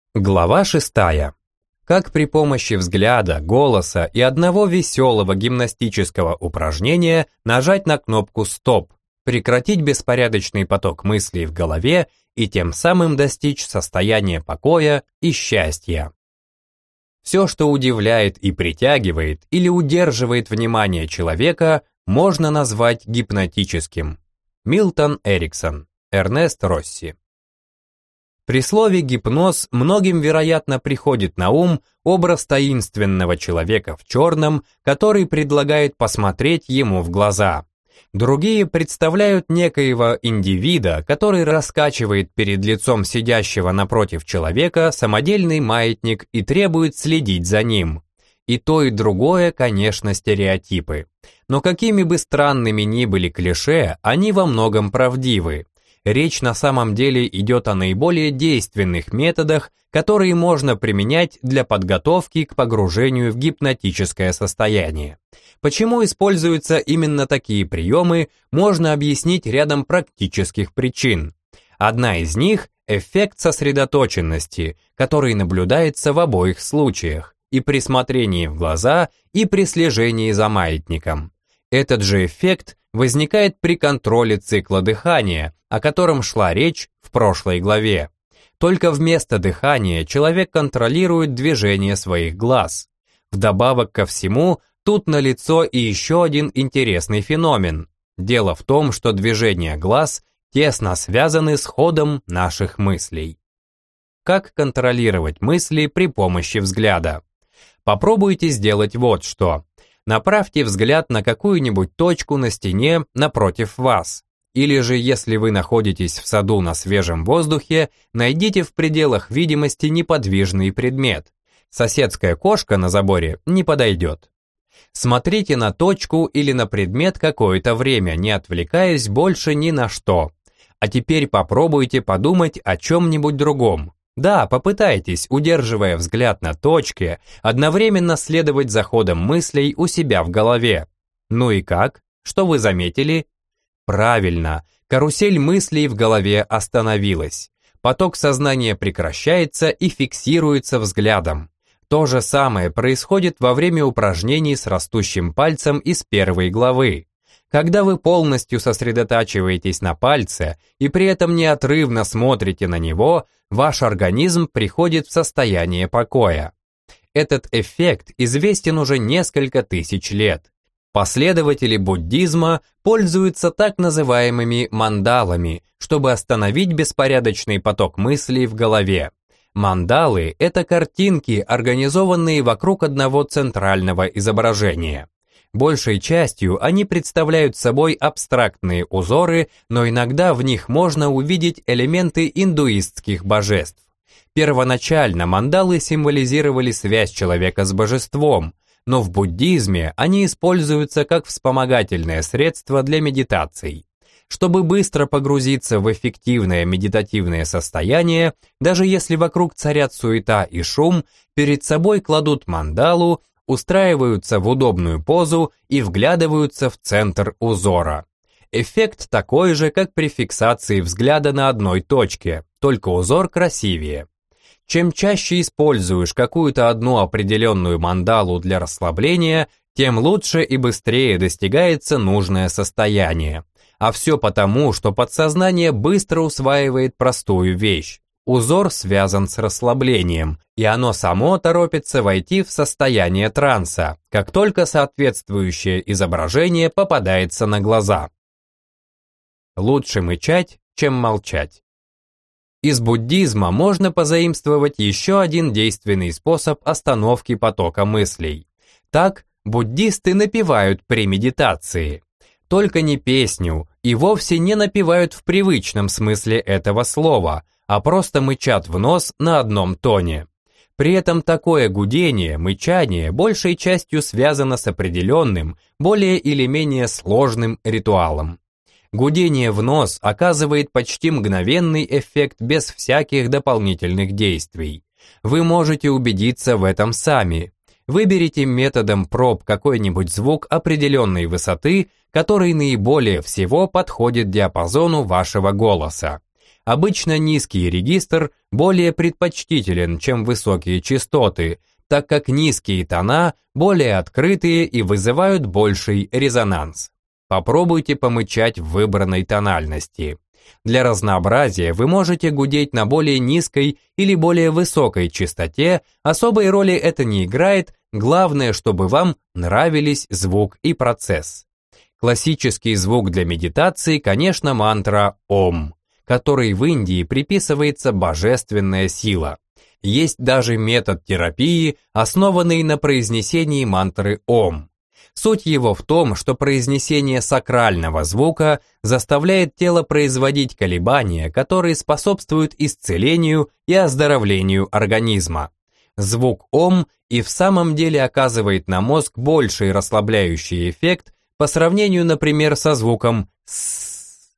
Глава 6. Как при помощи взгляда, голоса и одного веселого гимнастического упражнения нажать на кнопку «Стоп», прекратить беспорядочный поток мыслей в голове и тем самым достичь состояния покоя и счастья. Все, что удивляет и притягивает или удерживает внимание человека, можно назвать гипнотическим. Милтон Эриксон, Эрнест Росси. При слове «гипноз» многим, вероятно, приходит на ум образ таинственного человека в черном, который предлагает посмотреть ему в глаза. Другие представляют некоего индивида, который раскачивает перед лицом сидящего напротив человека самодельный маятник и требует следить за ним. И то, и другое, конечно, стереотипы. Но какими бы странными ни были клише, они во многом правдивы. Речь на самом деле идет о наиболее действенных методах, которые можно применять для подготовки к погружению в гипнотическое состояние. Почему используются именно такие приемы, можно объяснить рядом практических причин. Одна из них – эффект сосредоточенности, который наблюдается в обоих случаях, и при смотрении в глаза, и при слежении за маятником. Этот же эффект возникает при контроле цикла дыхания, о котором шла речь в прошлой главе. Только вместо дыхания человек контролирует движение своих глаз. Вдобавок ко всему, тут налицо и еще один интересный феномен. Дело в том, что движения глаз тесно связаны с ходом наших мыслей. Как контролировать мысли при помощи взгляда? Попробуйте сделать вот что. Направьте взгляд на какую-нибудь точку на стене напротив вас. Или же, если вы находитесь в саду на свежем воздухе, найдите в пределах видимости неподвижный предмет. Соседская кошка на заборе не подойдет. Смотрите на точку или на предмет какое-то время, не отвлекаясь больше ни на что. А теперь попробуйте подумать о чем-нибудь другом. Да, попытайтесь, удерживая взгляд на точке, одновременно следовать за ходом мыслей у себя в голове. Ну и как? Что вы заметили? Правильно, карусель мыслей в голове остановилась. Поток сознания прекращается и фиксируется взглядом. То же самое происходит во время упражнений с растущим пальцем из первой главы. Когда вы полностью сосредотачиваетесь на пальце и при этом неотрывно смотрите на него, ваш организм приходит в состояние покоя. Этот эффект известен уже несколько тысяч лет. Последователи буддизма пользуются так называемыми мандалами, чтобы остановить беспорядочный поток мыслей в голове. Мандалы – это картинки, организованные вокруг одного центрального изображения. Большей частью они представляют собой абстрактные узоры, но иногда в них можно увидеть элементы индуистских божеств. Первоначально мандалы символизировали связь человека с божеством, но в буддизме они используются как вспомогательное средство для медитаций. Чтобы быстро погрузиться в эффективное медитативное состояние, даже если вокруг царят суета и шум, перед собой кладут мандалу, устраиваются в удобную позу и вглядываются в центр узора. Эффект такой же, как при фиксации взгляда на одной точке, только узор красивее. Чем чаще используешь какую-то одну определенную мандалу для расслабления, тем лучше и быстрее достигается нужное состояние. А все потому, что подсознание быстро усваивает простую вещь. Узор связан с расслаблением, и оно само торопится войти в состояние транса, как только соответствующее изображение попадается на глаза. Лучше мычать, чем молчать. Из буддизма можно позаимствовать еще один действенный способ остановки потока мыслей. Так, буддисты напевают при медитации. Только не песню, и вовсе не напевают в привычном смысле этого слова, а просто мычат в нос на одном тоне. При этом такое гудение, мычание большей частью связано с определенным, более или менее сложным ритуалом. Гудение в нос оказывает почти мгновенный эффект без всяких дополнительных действий. Вы можете убедиться в этом сами. Выберите методом проб какой-нибудь звук определенной высоты, который наиболее всего подходит диапазону вашего голоса. Обычно низкий регистр более предпочтителен, чем высокие частоты, так как низкие тона более открытые и вызывают больший резонанс. Попробуйте помычать в выбранной тональности. Для разнообразия вы можете гудеть на более низкой или более высокой частоте, особой роли это не играет, главное, чтобы вам нравились звук и процесс. Классический звук для медитации, конечно, мантра «Ом», которой в Индии приписывается божественная сила. Есть даже метод терапии, основанный на произнесении мантры «Ом». Суть его в том, что произнесение сакрального звука заставляет тело производить колебания, которые способствуют исцелению и оздоровлению организма. Звук «Ом» и в самом деле оказывает на мозг больший расслабляющий эффект по сравнению, например, со звуком «С».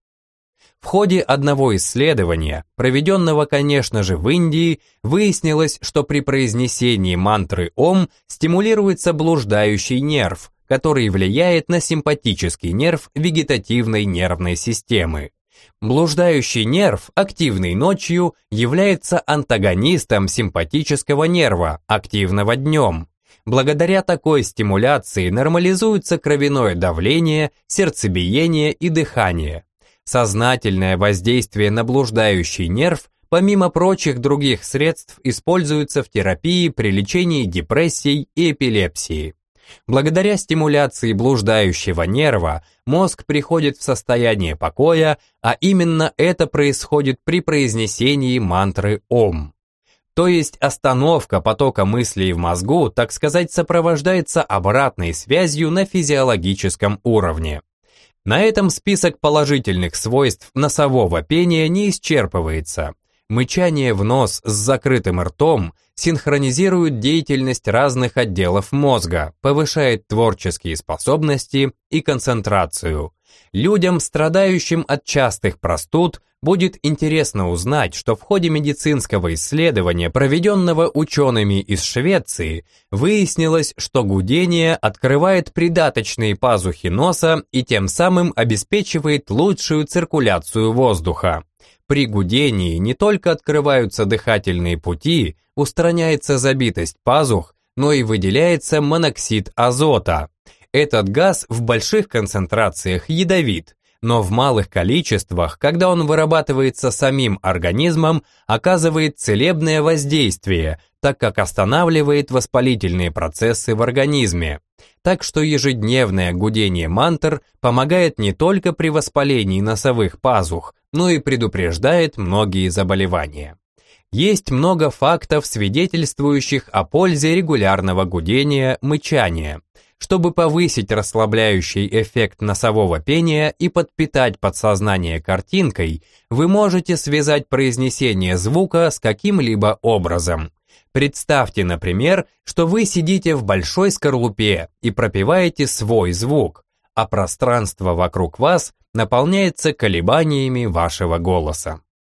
В ходе одного исследования, проведенного, конечно же, в Индии, выяснилось, что при произнесении мантры «Ом» стимулируется блуждающий нерв, который влияет на симпатический нерв вегетативной нервной системы. Блуждающий нерв, активный ночью, является антагонистом симпатического нерва, активного днем. Благодаря такой стимуляции нормализуется кровяное давление, сердцебиение и дыхание. Сознательное воздействие на блуждающий нерв, помимо прочих других средств, используется в терапии при лечении депрессий и эпилепсии. Благодаря стимуляции блуждающего нерва мозг приходит в состояние покоя, а именно это происходит при произнесении мантры «Ом». То есть остановка потока мыслей в мозгу, так сказать, сопровождается обратной связью на физиологическом уровне. На этом список положительных свойств носового пения не исчерпывается. Мычание в нос с закрытым ртом синхронизирует деятельность разных отделов мозга, повышает творческие способности и концентрацию. Людям, страдающим от частых простуд, будет интересно узнать, что в ходе медицинского исследования, проведенного учеными из Швеции, выяснилось, что гудение открывает придаточные пазухи носа и тем самым обеспечивает лучшую циркуляцию воздуха. При гудении не только открываются дыхательные пути, устраняется забитость пазух, но и выделяется моноксид азота. Этот газ в больших концентрациях ядовит, но в малых количествах, когда он вырабатывается самим организмом, оказывает целебное воздействие, так как останавливает воспалительные процессы в организме. Так что ежедневное гудение мантр помогает не только при воспалении носовых пазух, но и предупреждает многие заболевания. Есть много фактов, свидетельствующих о пользе регулярного гудения, мычания. Чтобы повысить расслабляющий эффект носового пения и подпитать подсознание картинкой, вы можете связать произнесение звука с каким-либо образом. Представьте, например, что вы сидите в большой скорлупе и пропеваете свой звук, а пространство вокруг вас наполняется колебаниями вашего голоса.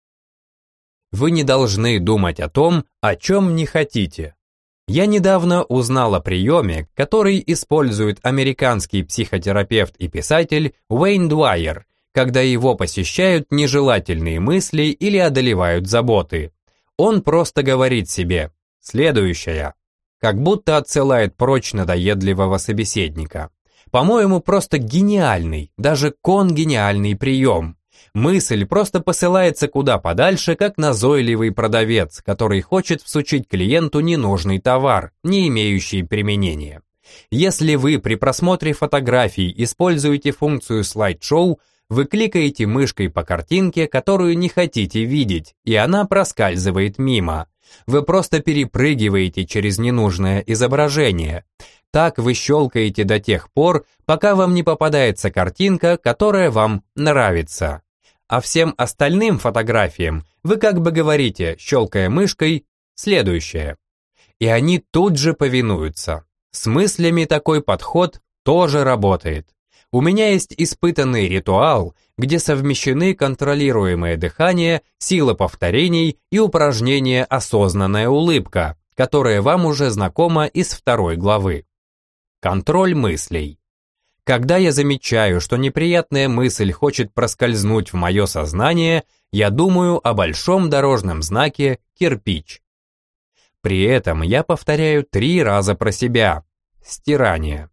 Вы не должны думать о том, о чем не хотите. Я недавно узнал о приеме, который использует американский психотерапевт и писатель Уэйн Дуайер, когда его посещают нежелательные мысли или одолевают заботы. Он просто говорит себе «следующая», как будто отсылает прочь надоедливого собеседника. По-моему, просто гениальный, даже конгениальный прием. Мысль просто посылается куда подальше, как назойливый продавец, который хочет всучить клиенту ненужный товар, не имеющий применения. Если вы при просмотре фотографий используете функцию слайд-шоу, вы кликаете мышкой по картинке, которую не хотите видеть, и она проскальзывает мимо. Вы просто перепрыгиваете через ненужное изображение. Так вы щелкаете до тех пор, пока вам не попадается картинка, которая вам нравится. А всем остальным фотографиям вы как бы говорите, щелкая мышкой, «следующее». И они тут же повинуются. С мыслями такой подход тоже работает. У меня есть испытанный ритуал, где совмещены контролируемое дыхание, сила повторений и упражнение «осознанная улыбка», которое вам уже знакомо из 2 главы. Контроль мыслей. Когда я замечаю, что неприятная мысль хочет проскользнуть в мое сознание, я думаю о большом дорожном знаке «кирпич». При этом я повторяю 3 раза про себя. Стирание.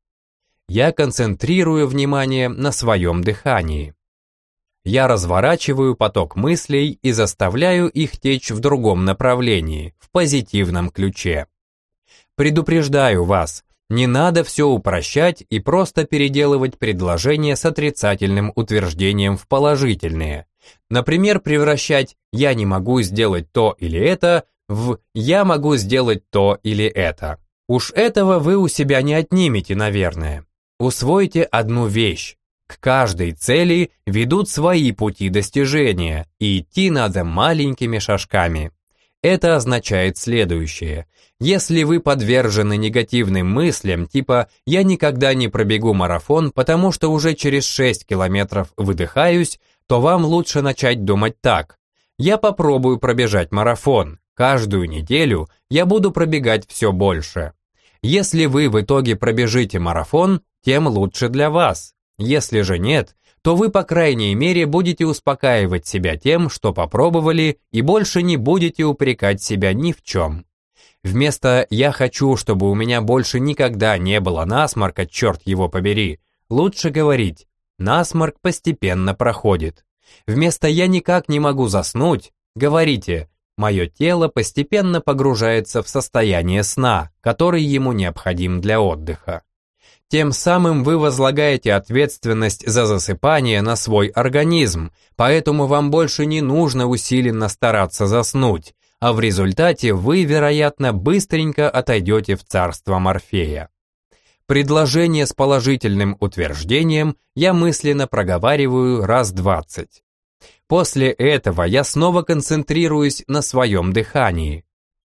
Я концентрирую внимание на своем дыхании. Я разворачиваю поток мыслей и заставляю их течь в другом направлении, в позитивном ключе. Предупреждаю вас, не надо все упрощать и просто переделывать предложения с отрицательным утверждением в положительные. Например, превращать «я не могу сделать то или это» в «я могу сделать то или это». Уж этого вы у себя не отнимете, наверное. Усвойте одну вещь. К каждой цели ведут свои пути достижения, и идти надо маленькими шажками. Это означает следующее. Если вы подвержены негативным мыслям, типа «я никогда не пробегу марафон, потому что уже через 6 километров выдыхаюсь», то вам лучше начать думать так. «Я попробую пробежать марафон. Каждую неделю я буду пробегать все больше». Если вы в итоге пробежите марафон, тем лучше для вас. Если же нет, то вы, по крайней мере, будете успокаивать себя тем, что попробовали, и больше не будете упрекать себя ни в чем. Вместо «я хочу, чтобы у меня больше никогда не было насморка, черт его побери», лучше говорить «насморк постепенно проходит». Вместо «я никак не могу заснуть» говорите «мое тело постепенно погружается в состояние сна, который ему необходим для отдыха». Тем самым вы возлагаете ответственность за засыпание на свой организм, поэтому вам больше не нужно усиленно стараться заснуть, а в результате вы, вероятно, быстренько отойдете в царство Морфея. Предложение с положительным утверждением я мысленно проговариваю раз 20. После этого я снова концентрируюсь на своем дыхании.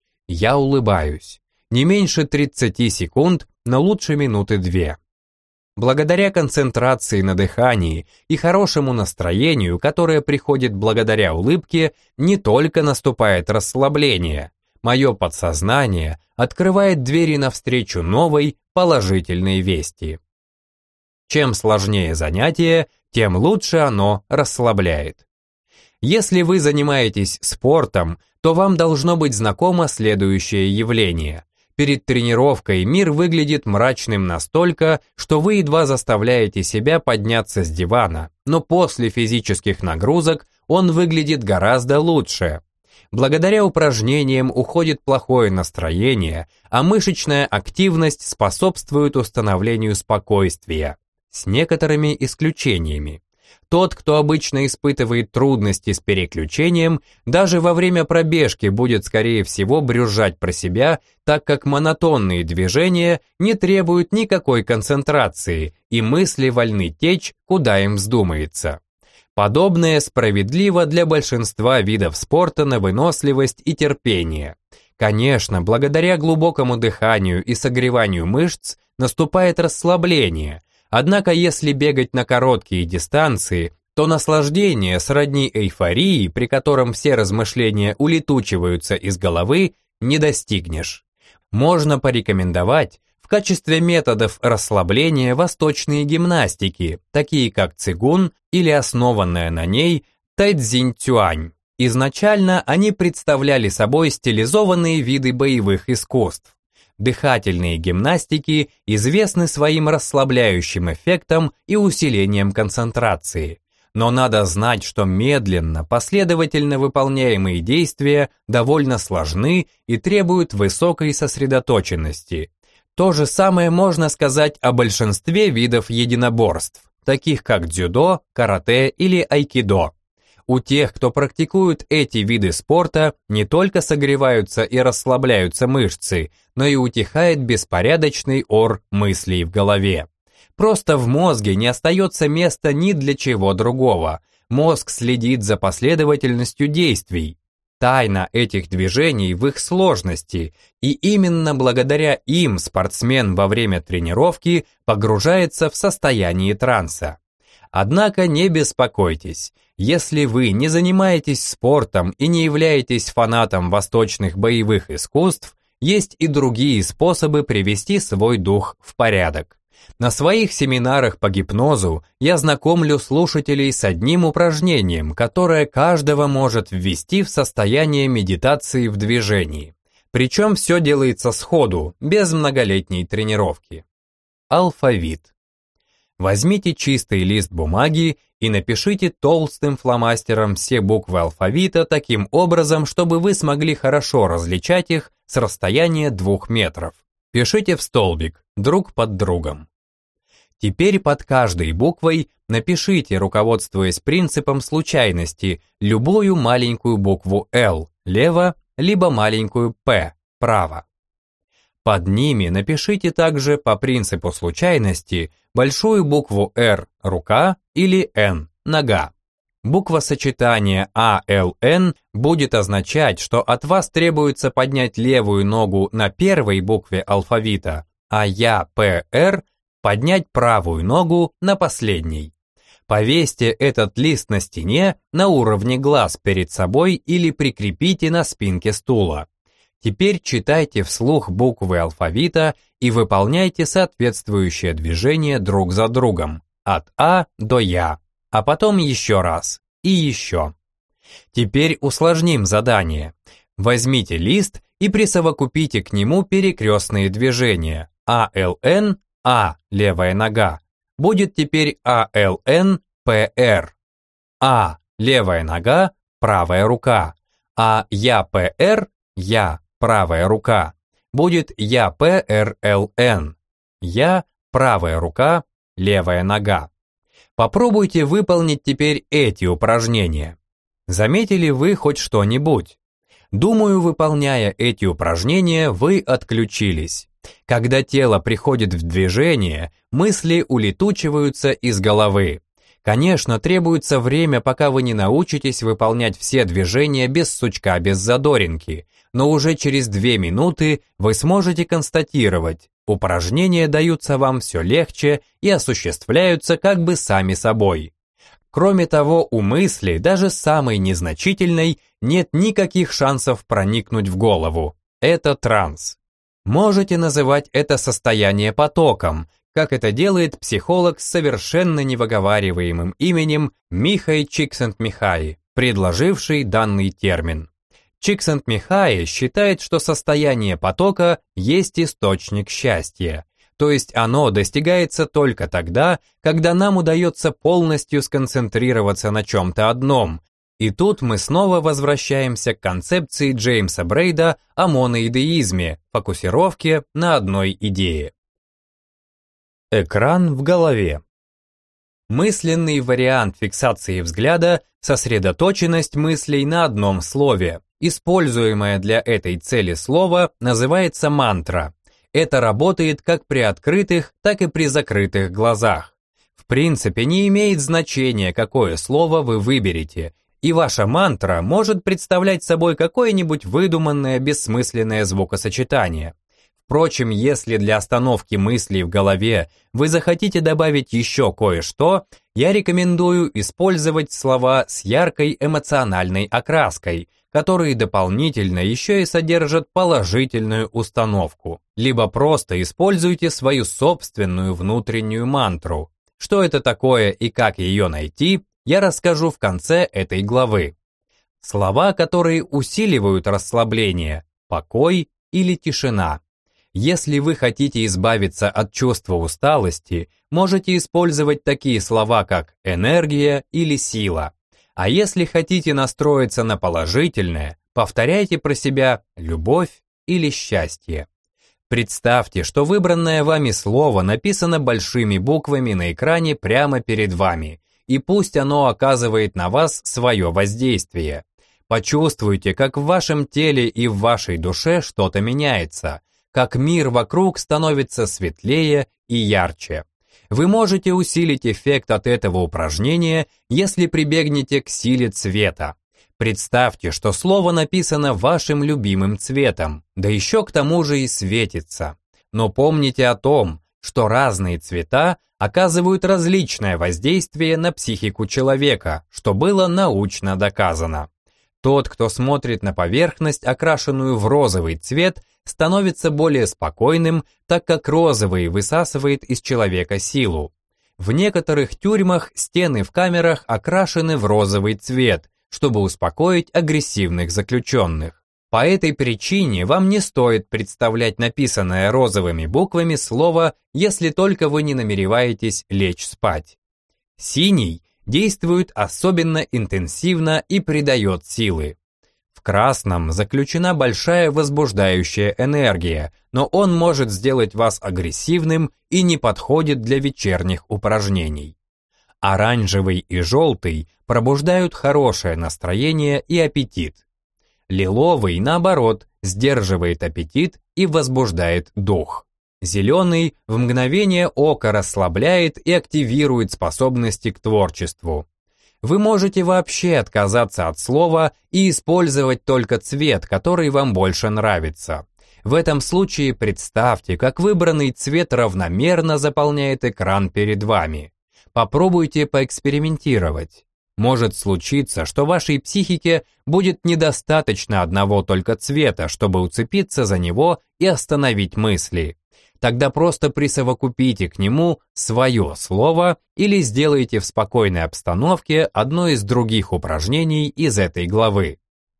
Я улыбаюсь. Не меньше 30 секунд, но лучше минуты 2. Благодаря концентрации на дыхании и хорошему настроению, которое приходит благодаря улыбке, не только наступает расслабление. Мое подсознание открывает двери навстречу новой, положительной вести. Чем сложнее занятие, тем лучше оно расслабляет. Если вы занимаетесь спортом, то вам должно быть знакомо следующее явление. Перед тренировкой мир выглядит мрачным настолько, что вы едва заставляете себя подняться с дивана, но после физических нагрузок он выглядит гораздо лучше. Благодаря упражнениям уходит плохое настроение, а мышечная активность способствует установлению спокойствия, с некоторыми исключениями. Тот, кто обычно испытывает трудности с переключением, даже во время пробежки будет, скорее всего, брюзжать про себя, так как монотонные движения не требуют никакой концентрации, и мысли вольны течь, куда им вздумается. Подобное справедливо для большинства видов спорта на выносливость и терпение. Конечно, благодаря глубокому дыханию и согреванию мышц наступает расслабление. Однако, если бегать на короткие дистанции, то наслаждение сродни эйфории, при котором все размышления улетучиваются из головы, не достигнешь. Можно порекомендовать в качестве методов расслабления восточные гимнастики, такие как цигун или основанная на ней тайцзинь-цюань. Изначально они представляли собой стилизованные виды боевых искусств. Дыхательные гимнастики известны своим расслабляющим эффектом и усилением концентрации. Но надо знать, что медленно, последовательно выполняемые действия довольно сложны и требуют высокой сосредоточенности. То же самое можно сказать о большинстве видов единоборств, таких как дзюдо, карате или айкидо. У тех, кто практикует эти виды спорта, не только согреваются и расслабляются мышцы, но и утихает беспорядочный ор мыслей в голове. Просто в мозге не остается места ни для чего другого. Мозг следит за последовательностью действий. Тайна этих движений в их сложности, и именно благодаря им спортсмен во время тренировки погружается в состояние транса. Однако не беспокойтесь, если вы не занимаетесь спортом и не являетесь фанатом восточных боевых искусств, есть и другие способы привести свой дух в порядок. На своих семинарах по гипнозу я знакомлю слушателей с одним упражнением, которое каждого может ввести в состояние медитации в движении. Причем все делается сходу, без многолетней тренировки. Алфавит. Возьмите чистый лист бумаги и напишите толстым фломастером все буквы алфавита таким образом, чтобы вы смогли хорошо различать их с расстояния 2 метров. Пишите в столбик, друг под другом. Теперь под каждой буквой напишите, руководствуясь принципом случайности, любую маленькую букву «Л» лево, либо маленькую «П» право. Под ними напишите также по принципу случайности большую букву «Р» рука или «Н» нога. Буква сочетания АЛН будет означать, что от вас требуется поднять левую ногу на первой букве алфавита, а ЯПР поднять правую ногу на последней. Повесьте этот лист на стене на уровне глаз перед собой или прикрепите на спинке стула. Теперь читайте вслух буквы алфавита и выполняйте соответствующее движение друг за другом, от А до Я, а потом еще раз и еще. Теперь усложним задание. Возьмите лист и присовокупите к нему перекрестные движения. АЛН, А, левая нога, будет теперь АЛН, ПР. А, левая нога, правая рука. А ЯПР, Я, правая рука, будет ЯПРЛН. Я, правая рука, левая нога. Попробуйте выполнить теперь эти упражнения. Заметили вы хоть что-нибудь? Думаю, выполняя эти упражнения, вы отключились. Когда тело приходит в движение, мысли улетучиваются из головы. Конечно, требуется время, пока вы не научитесь выполнять все движения без сучка, без задоринки, но уже через 2 минуты вы сможете констатировать, упражнения даются вам все легче и осуществляются как бы сами собой. Кроме того, у мысли, даже самой незначительной, нет никаких шансов проникнуть в голову. Это транс. Можете называть это состояние потоком, как это делает психолог с совершенно невыговариваемым именем Михай Чиксент-Михай, предложивший данный термин. Чиксент-Михай считает, что состояние потока есть источник счастья, то есть оно достигается только тогда, когда нам удается полностью сконцентрироваться на чем-то одном. И тут мы снова возвращаемся к концепции Джеймса Брейда о моноидеизме, фокусировке на одной идее. Экран в голове. Мысленный вариант фиксации взгляда – сосредоточенность мыслей на одном слове. Используемое для этой цели слово называется мантра. Это работает как при открытых, так и при закрытых глазах. В принципе, не имеет значения, какое слово вы выберете, и ваша мантра может представлять собой какое-нибудь выдуманное бессмысленное звукосочетание. Впрочем, если для остановки мыслей в голове вы захотите добавить еще кое-что, я рекомендую использовать слова с яркой эмоциональной окраской, которые дополнительно еще и содержат положительную установку. Либо просто используйте свою собственную внутреннюю мантру. Что это такое и как ее найти, я расскажу в конце этой главы. Слова, которые усиливают расслабление, покой или тишина. Если вы хотите избавиться от чувства усталости, можете использовать такие слова, как энергия или сила. А если хотите настроиться на положительное, повторяйте про себя любовь или счастье. Представьте, что выбранное вами слово написано большими буквами на экране прямо перед вами, и пусть оно оказывает на вас свое воздействие. Почувствуйте, как в вашем теле и в вашей душе что-то меняется, как мир вокруг становится светлее и ярче. Вы можете усилить эффект от этого упражнения, если прибегнете к силе цвета. Представьте, что слово написано вашим любимым цветом, да еще к тому же и светится. Но помните о том, что разные цвета оказывают различное воздействие на психику человека, что было научно доказано. Тот, кто смотрит на поверхность, окрашенную в розовый цвет, становится более спокойным, так как розовый высасывает из человека силу. В некоторых тюрьмах стены в камерах окрашены в розовый цвет, чтобы успокоить агрессивных заключенных. По этой причине вам не стоит представлять написанное розовыми буквами слово, если только вы не намереваетесь лечь спать. Синий действует особенно интенсивно и придает силы. В красном заключена большая возбуждающая энергия, но он может сделать вас агрессивным и не подходит для вечерних упражнений. Оранжевый и желтый пробуждают хорошее настроение и аппетит. Лиловый, наоборот, сдерживает аппетит и возбуждает дух. Зеленый в мгновение ока расслабляет и активирует способности к творчеству. Вы можете вообще отказаться от слова и использовать только цвет, который вам больше нравится. В этом случае представьте, как выбранный цвет равномерно заполняет экран перед вами. Попробуйте поэкспериментировать. Может случиться, что вашей психике будет недостаточно одного только цвета, чтобы уцепиться за него и остановить мысли. Тогда просто присовокупите к нему свое слово или сделайте в спокойной обстановке одно из других упражнений из этой главы.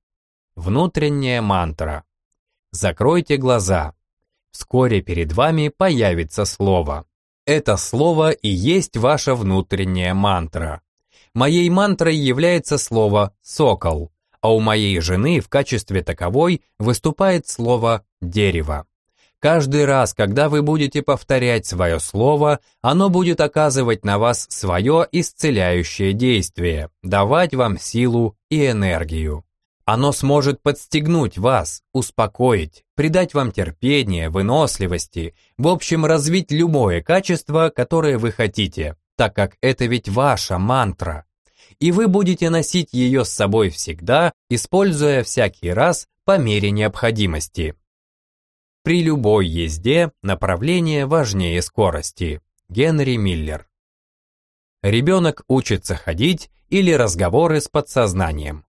Внутренняя мантра. Закройте глаза. Вскоре перед вами появится слово. Это слово и есть ваша внутренняя мантра. Моей мантрой является слово «сокол», а у моей жены в качестве таковой выступает слово «дерево». Каждый раз, когда вы будете повторять свое слово, оно будет оказывать на вас свое исцеляющее действие, давать вам силу и энергию. Оно сможет подстегнуть вас, успокоить, придать вам терпение, выносливости, в общем, развить любое качество, которое вы хотите, так как это ведь ваша мантра. И вы будете носить ее с собой всегда, используя всякий раз по мере необходимости. При любой езде направление важнее скорости. Генри Миллер. Ребенок учится ходить или разговоры с подсознанием.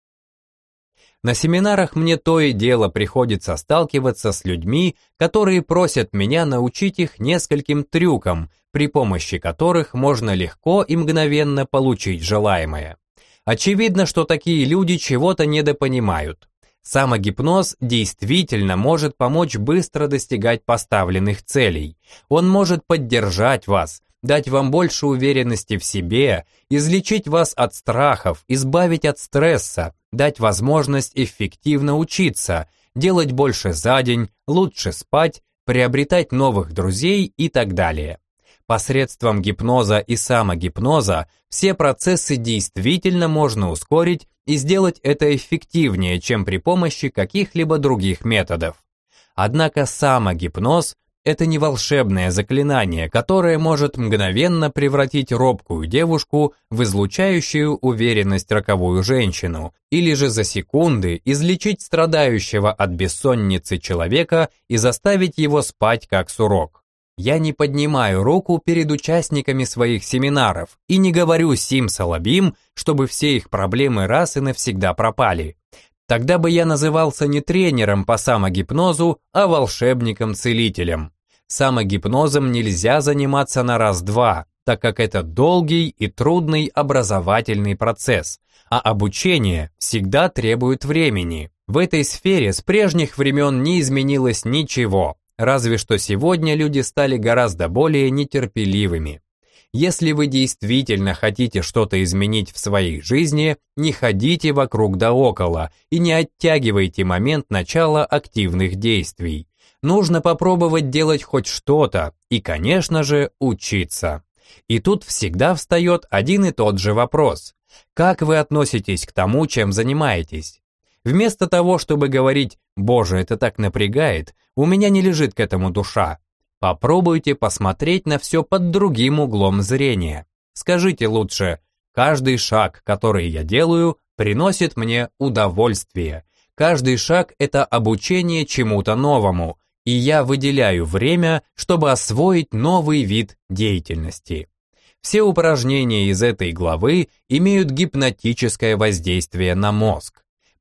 На семинарах мне то и дело приходится сталкиваться с людьми, которые просят меня научить их нескольким трюкам, при помощи которых можно легко и мгновенно получить желаемое. Очевидно, что такие люди чего-то недопонимают. Самогипноз действительно может помочь быстро достигать поставленных целей. Он может поддержать вас, дать вам больше уверенности в себе, излечить вас от страхов, избавить от стресса, дать возможность эффективно учиться, делать больше за день, лучше спать, приобретать новых друзей и так далее. Посредством гипноза и самогипноза все процессы действительно можно ускорить и сделать это эффективнее, чем при помощи каких-либо других методов. Однако самогипноз – это не волшебное заклинание, которое может мгновенно превратить робкую девушку в излучающую уверенность роковую женщину, или же за секунды излечить страдающего от бессонницы человека и заставить его спать как сурок. Я не поднимаю руку перед участниками своих семинаров и не говорю симсалабим, чтобы все их проблемы раз и навсегда пропали. Тогда бы я назывался не тренером по самогипнозу, а волшебником-целителем. Самогипнозом нельзя заниматься на раз-два, так как это долгий и трудный образовательный процесс, а обучение всегда требует времени. В этой сфере с прежних времен не изменилось ничего. Разве что сегодня люди стали гораздо более нетерпеливыми. Если вы действительно хотите что-то изменить в своей жизни, не ходите вокруг да около и не оттягивайте момент начала активных действий. Нужно попробовать делать хоть что-то и, конечно же, учиться. И тут всегда встает один и тот же вопрос. Как вы относитесь к тому, чем занимаетесь? Вместо того, чтобы говорить «Боже, это так напрягает», у меня не лежит к этому душа. Попробуйте посмотреть на все под другим углом зрения. Скажите лучше, каждый шаг, который я делаю, приносит мне удовольствие. Каждый шаг – это обучение чему-то новому, и я выделяю время, чтобы освоить новый вид деятельности. Все упражнения из этой главы имеют гипнотическое воздействие на мозг.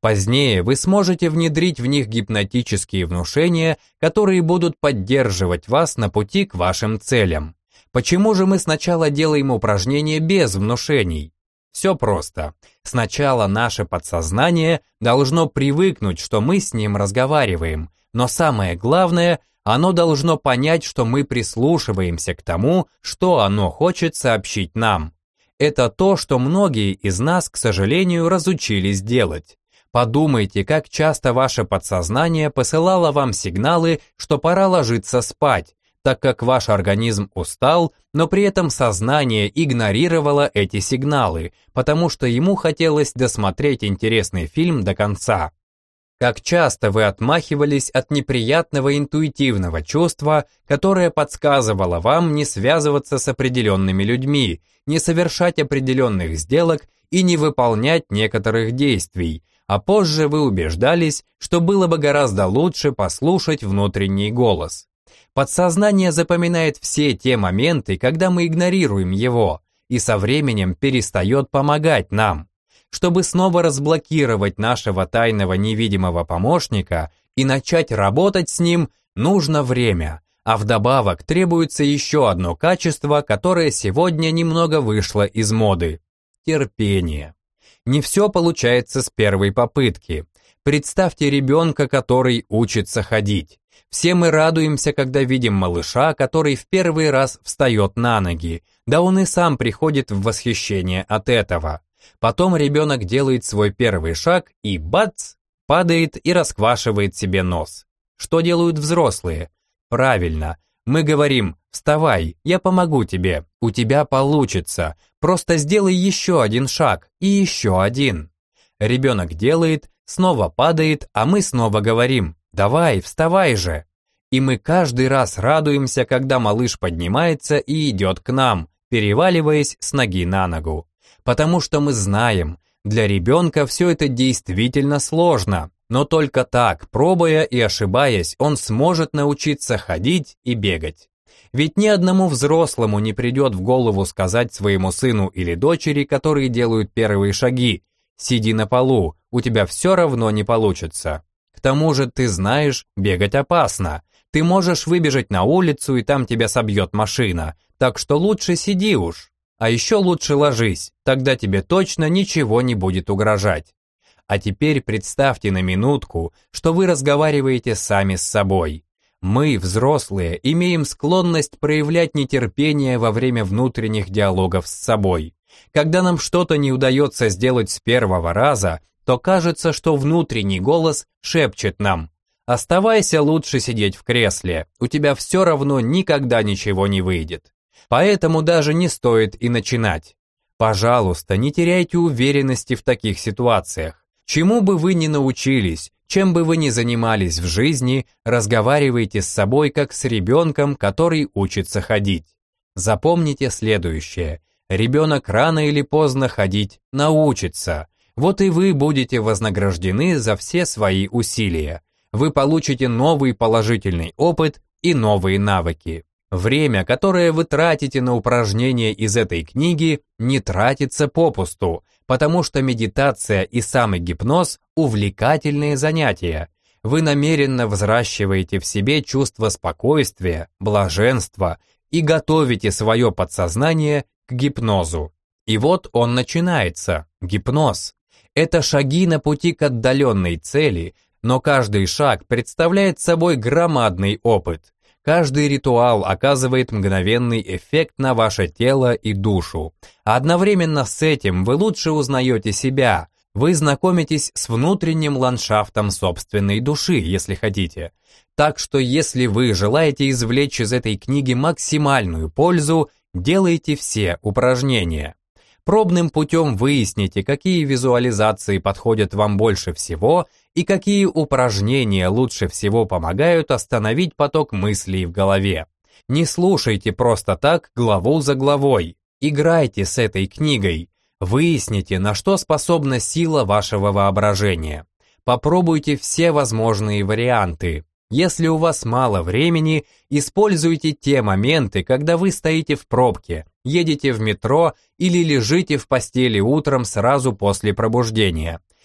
Позднее вы сможете внедрить в них гипнотические внушения, которые будут поддерживать вас на пути к вашим целям. Почему же мы сначала делаем упражнения без внушений? Все просто. Сначала наше подсознание должно привыкнуть, что мы с ним разговариваем, но самое главное, оно должно понять, что мы прислушиваемся к тому, что оно хочет сообщить нам. Это то, что многие из нас, к сожалению, разучились делать. Подумайте, как часто ваше подсознание посылало вам сигналы, что пора ложиться спать, так как ваш организм устал, но при этом сознание игнорировало эти сигналы, потому что ему хотелось досмотреть интересный фильм до конца. Как часто вы отмахивались от неприятного интуитивного чувства, которое подсказывало вам не связываться с определенными людьми, не совершать определенных сделок и не выполнять некоторых действий, а позже вы убеждались, что было бы гораздо лучше послушать внутренний голос. Подсознание запоминает все те моменты, когда мы игнорируем его, и со временем перестает помогать нам. Чтобы снова разблокировать нашего тайного невидимого помощника и начать работать с ним, нужно время, а вдобавок требуется еще одно качество, которое сегодня немного вышло из моды – терпение. Не все получается с первой попытки. Представьте ребенка, который учится ходить. Все мы радуемся, когда видим малыша, который в первый раз встает на ноги, да он и сам приходит в восхищение от этого. Потом ребенок делает свой первый шаг и бац, падает и расквашивает себе нос. Что делают взрослые? Правильно, мы говорим: «Вставай, я помогу тебе, у тебя получится, просто сделай еще один шаг и еще один». Ребенок делает, снова падает, а мы снова говорим: «Давай, вставай же». И мы каждый раз радуемся, когда малыш поднимается и идет к нам, переваливаясь с ноги на ногу. Потому что мы знаем, для ребенка все это действительно сложно, но только так, пробуя и ошибаясь, он сможет научиться ходить и бегать. Ведь ни одному взрослому не придет в голову сказать своему сыну или дочери, которые делают первые шаги: «Сиди на полу, у тебя все равно не получится». К тому же ты знаешь, бегать опасно. Ты можешь выбежать на улицу, и там тебя собьет машина, так что лучше сиди уж. А еще лучше ложись, тогда тебе точно ничего не будет угрожать. А теперь представьте на минутку, что вы разговариваете сами с собой. Мы, взрослые, имеем склонность проявлять нетерпение во время внутренних диалогов с собой. Когда нам что-то не удается сделать с первого раза, то кажется, что внутренний голос шепчет нам: «Оставайся лучше сидеть в кресле, у тебя все равно никогда ничего не выйдет». Поэтому даже не стоит и начинать. Пожалуйста, не теряйте уверенности в таких ситуациях. Чему бы вы ни научились, чем бы вы ни занимались в жизни, разговаривайте с собой как с ребенком, который учится ходить. Запомните следующее: ребенок рано или поздно ходить научится. Вот и вы будете вознаграждены за все свои усилия. Вы получите новый положительный опыт и новые навыки. Время, которое вы тратите на упражнения из этой книги, не тратится попусту, потому что медитация и самогипноз – увлекательные занятия. Вы намеренно взращиваете в себе чувство спокойствия, блаженства и готовите свое подсознание к гипнозу. И вот он начинается, гипноз. Это шаги на пути к отдаленной цели, но каждый шаг представляет собой громадный опыт. Каждый ритуал оказывает мгновенный эффект на ваше тело и душу. А одновременно с этим вы лучше узнаете себя, вы знакомитесь с внутренним ландшафтом собственной души, если хотите. Так что если вы желаете извлечь из этой книги максимальную пользу, делайте все упражнения. Пробным путем выясните, какие визуализации подходят вам больше всего и какие упражнения лучше всего помогают остановить поток мыслей в голове. Не слушайте просто так главу за главой. Играйте с этой книгой. Выясните, на что способна сила вашего воображения. Попробуйте все возможные варианты. Если у вас мало времени, используйте те моменты, когда вы стоите в пробке, едете в метро или лежите в постели утром сразу после пробуждения.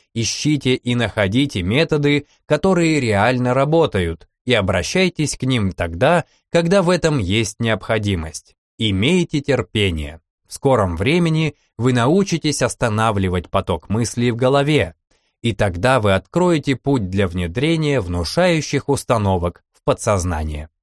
Ищите и находите методы, которые реально работают, и обращайтесь к ним тогда, когда в этом есть необходимость. Имейте терпение. В скором времени вы научитесь останавливать поток мыслей в голове, и тогда вы откроете путь для внедрения внушающих установок в подсознание.